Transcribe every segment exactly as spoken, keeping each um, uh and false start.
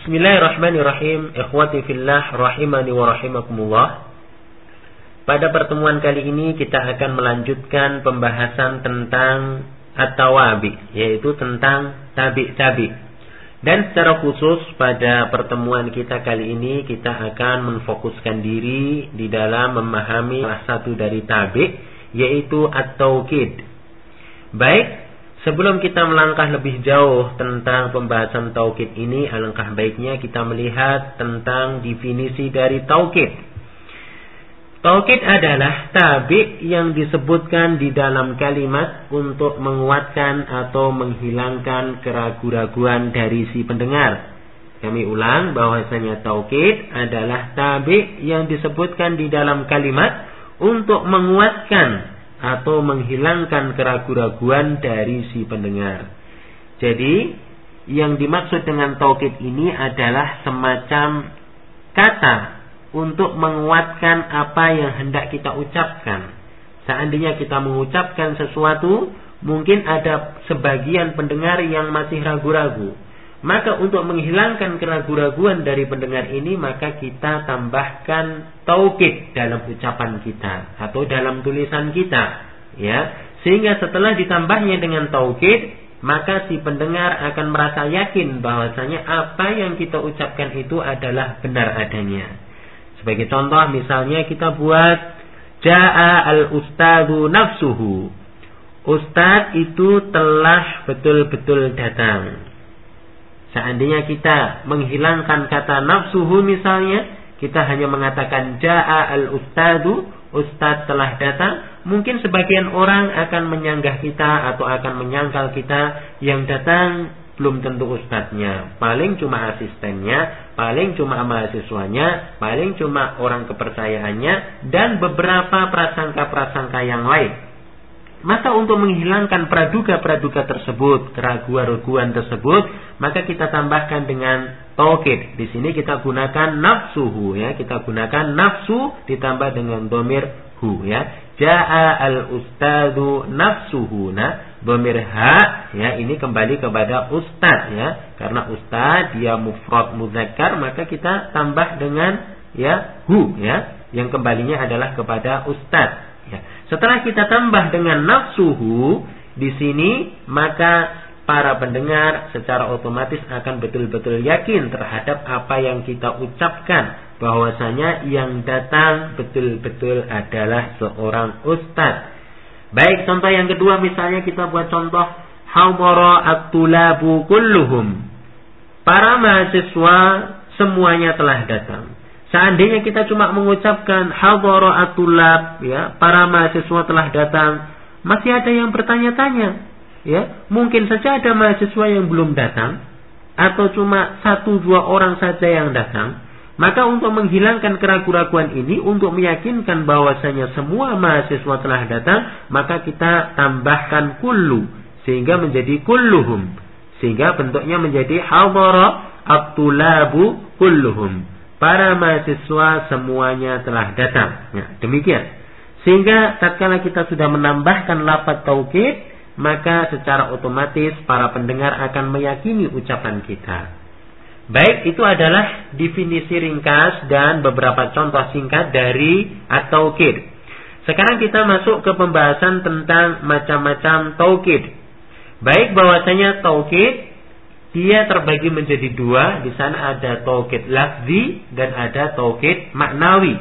Bismillahirrahmanirrahim. Ikhwati fillah rahimani wa rahimakumullah. Pada pertemuan kali ini kita akan melanjutkan pembahasan tentang at-tawabi, yaitu tentang tabi'-tabi'. Dan secara khusus pada pertemuan kita kali ini kita akan menfokuskan diri di dalam memahami salah satu dari tabi', yaitu at-taukid. Baik, sebelum kita melangkah lebih jauh tentang pembahasan taukid ini, alangkah baiknya kita melihat tentang definisi dari taukid. Taukid adalah tabi' yang disebutkan di dalam kalimat untuk menguatkan atau menghilangkan keraguan-raguan dari si pendengar. Kami ulang bahwasanya taukid adalah tabi' yang disebutkan di dalam kalimat untuk menguatkan atau menghilangkan keraguan-raguan dari si pendengar. Jadi yang dimaksud dengan taukid ini adalah semacam kata untuk menguatkan apa yang hendak kita ucapkan. Seandainya kita mengucapkan sesuatu, mungkin ada sebagian pendengar yang masih ragu-ragu. Maka untuk menghilangkan keraguan-raguan dari pendengar ini, maka kita tambahkan taukid dalam ucapan kita atau dalam tulisan kita, ya. Sehingga setelah ditambahnya dengan taukid, maka si pendengar akan merasa yakin bahwasanya apa yang kita ucapkan itu adalah benar adanya. Sebagai contoh, misalnya kita buat Ja'a al-ustadzu nafsuhu. Ustadz itu telah betul-betul datang. Seandainya kita menghilangkan kata nafsuhu misalnya, kita hanya mengatakan Ja'a al-ustadzu, ustadz telah datang, mungkin sebagian orang akan menyanggah kita atau akan menyangkal kita yang datang belum tentu ustadznya, paling cuma asistennya, paling cuma mahasiswanya, paling cuma orang kepercayaannya, dan beberapa prasangka-prasangka yang lain. Maka untuk menghilangkan praduga-praduga tersebut, keraguan-raguan tersebut, maka kita tambahkan dengan taukid. Di sini kita gunakan nafsuhu, ya, kita gunakan nafsu ditambah dengan dhamir hu, ya. Ja'a al-ustadzu nafsuhu. Nah, dhamir ha, ya, ini kembali kepada ustad, ya. Karena ustad dia mufrad muzakkar, maka kita tambah dengan ya hu, ya, yang kembalinya adalah kepada ustad. Ya. Setelah kita tambah dengan nafsuhu di sini, maka para pendengar secara otomatis akan betul-betul yakin terhadap apa yang kita ucapkan, bahwasanya yang datang betul-betul adalah seorang ustaz. Baik, contoh yang kedua misalnya kita buat contoh hadara at-tulabu kulluhum. Para mahasiswa semuanya telah datang. Seandainya kita cuma mengucapkan hadara at-tulab, ya, para mahasiswa telah datang, masih ada yang bertanya-tanya, ya. Mungkin saja ada mahasiswa yang belum datang atau cuma satu dua orang saja yang datang. Maka untuk menghilangkan keraguan-raguan ini, untuk meyakinkan bahwasanya semua mahasiswa telah datang, maka kita tambahkan kullu sehingga menjadi kulluhum, sehingga bentuknya menjadi hadara at-tulabu kulluhum. Para mahasiswa semuanya telah datang. Ya, demikian. Sehingga tatkala kita sudah menambahkan lafaz taukid, maka secara otomatis para pendengar akan meyakini ucapan kita. Baik, itu adalah definisi ringkas dan beberapa contoh singkat dari at-taukid. Sekarang kita masuk ke pembahasan tentang macam-macam taukid. Baik, bahwasanya taukid dia terbagi menjadi dua. Di sana ada taukid lafzi dan ada taukid maknawi.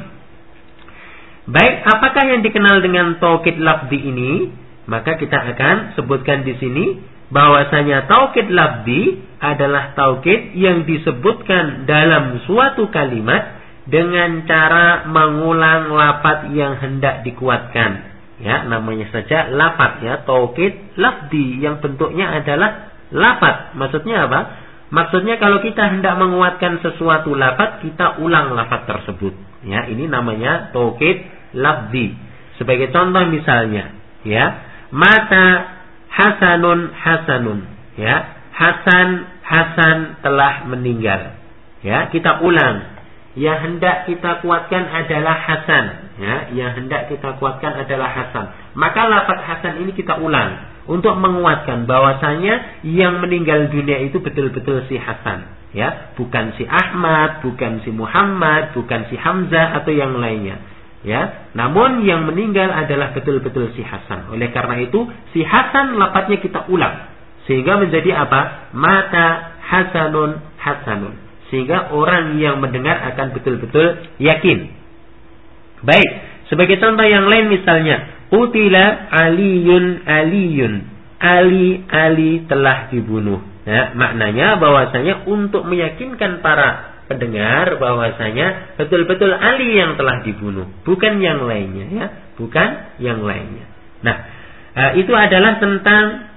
Baik, apakah yang dikenal dengan taukid lafzi ini? Maka kita akan sebutkan di sini bahwasanya taukid lafzi adalah taukid yang disebutkan dalam suatu kalimat dengan cara mengulang lafaz yang hendak dikuatkan. Ya, namanya saja lafaz, ya, taukid lafzi yang bentuknya adalah lafaz. Maksudnya apa? Maksudnya kalau kita hendak menguatkan sesuatu lafaz, kita ulang lafaz tersebut. Ya, ini namanya taukid lafzi. Sebagai contoh misalnya, ya, mata Hasanun Hasanun. Ya, Hasan Hasan telah meninggal. Ya, kita ulang. Yang hendak kita kuatkan adalah Hasan. Ya, yang hendak kita kuatkan adalah Hasan. Maka lafaz Hasan ini kita ulang. untuk menguatkan bahwasanya yang meninggal dunia itu betul-betul si Hasan, ya, bukan si Ahmad, bukan si Muhammad, bukan si Hamzah atau yang lainnya, ya. Namun yang meninggal adalah betul-betul si Hasan. Oleh karena itu si Hasan lafadznya kita ulang sehingga menjadi apa? Mata Hasanun Hasanun. Sehingga orang yang mendengar akan betul-betul yakin. Baik, sebagai contoh yang lain misalnya, Qutila Aliyun Aliyun. Ali Ali telah dibunuh. Nah, maknanya bahwasanya untuk meyakinkan para pendengar bahwasanya betul-betul Ali yang telah dibunuh, bukan yang lainnya, ya, bukan yang lainnya. Nah, itu adalah tentang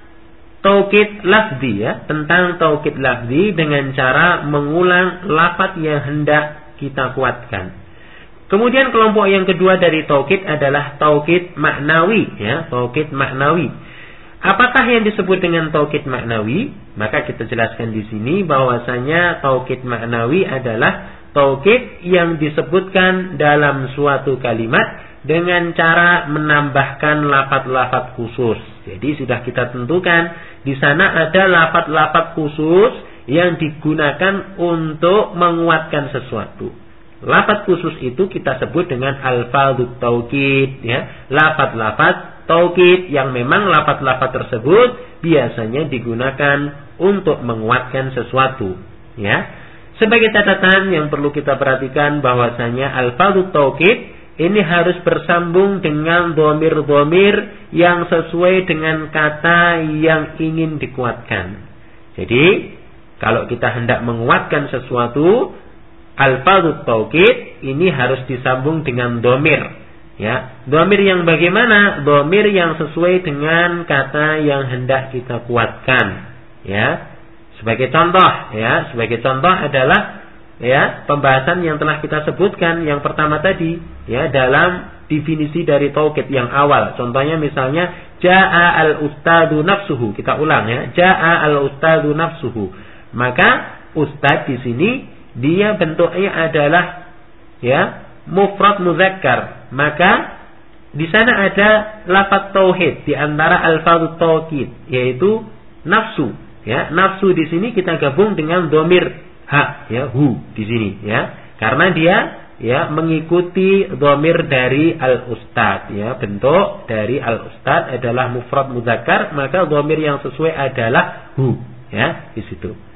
taukid lafzi, ya, tentang taukid lafzi dengan cara mengulang lafaz yang hendak kita kuatkan. Kemudian kelompok yang kedua dari taukid adalah taukid maknawi, ya, taukid maknawi. Apakah yang disebut dengan taukid maknawi? Maka kita jelaskan di sini bahwasanya taukid maknawi adalah taukid yang disebutkan dalam suatu kalimat dengan cara menambahkan lafaz-lafaz khusus. Jadi sudah kita tentukan di sana ada lafaz-lafaz khusus yang digunakan untuk menguatkan sesuatu. Lafaz khusus itu kita sebut dengan alfadzut taukid, ya, lafaz-lafaz taukid yang memang lafaz-lafaz tersebut biasanya digunakan untuk menguatkan sesuatu, ya. Sebagai catatan yang perlu kita perhatikan bahwasanya alfadzut taukid ini harus bersambung dengan dhamir-dhamir yang sesuai dengan kata yang ingin dikuatkan. Jadi, kalau kita hendak menguatkan sesuatu, alfadzut taukid ini harus disambung dengan dhamir, ya. Dhamir yang bagaimana? Dhamir yang sesuai dengan kata yang hendak kita kuatkan, ya. Sebagai contoh, ya, sebagai contoh adalah, ya, pembahasan yang telah kita sebutkan yang pertama tadi, ya, dalam definisi dari taukid yang awal. Contohnya misalnya jaa al-ustadu nafsuhu. Kita ulang, ya. Jaa al-ustadu nafsuhu. Maka ustad di sini dia bentuknya adalah, ya, mufrad muzakkar. Maka di sana ada lafaz tauhid di antara alfadzut taukid, yaitu nafsu, ya. Nafsu di sini kita gabung dengan dhamir ha, ya, hu di sini, ya. Karena dia, ya, mengikuti dhamir dari al-ustad, ya. Bentuk dari al-ustad adalah mufrad muzakkar, maka dhamir yang sesuai adalah hu, ya, di situ.